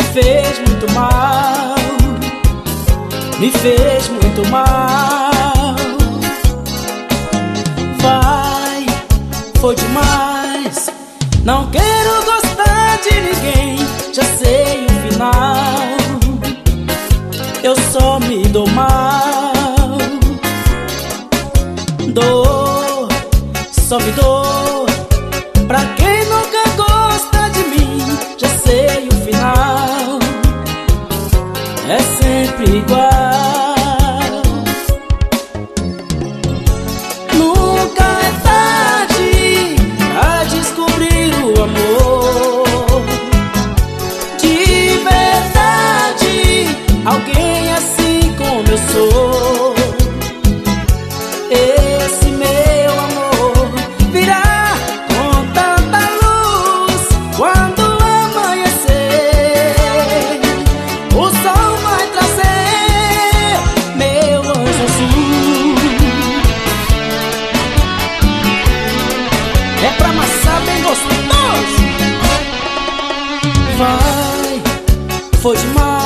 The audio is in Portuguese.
fez muito mal, me fez muito mal. Vai, foi demais. Não quero gostar de ninguém, já sei o final. Eu só me dou mal, dor, só me dou. Pra quem nunca gosta de mim, já sei o final. É sempre igual. Nunca é tarde pra descobrir o amor de verdade, alguém assim como eu sou. Esse meu amor virá com tanta luz quando amanhecer. O sol vai trazer meu anjo azul. É pra amassar bem gostoso. Vai, foi demais.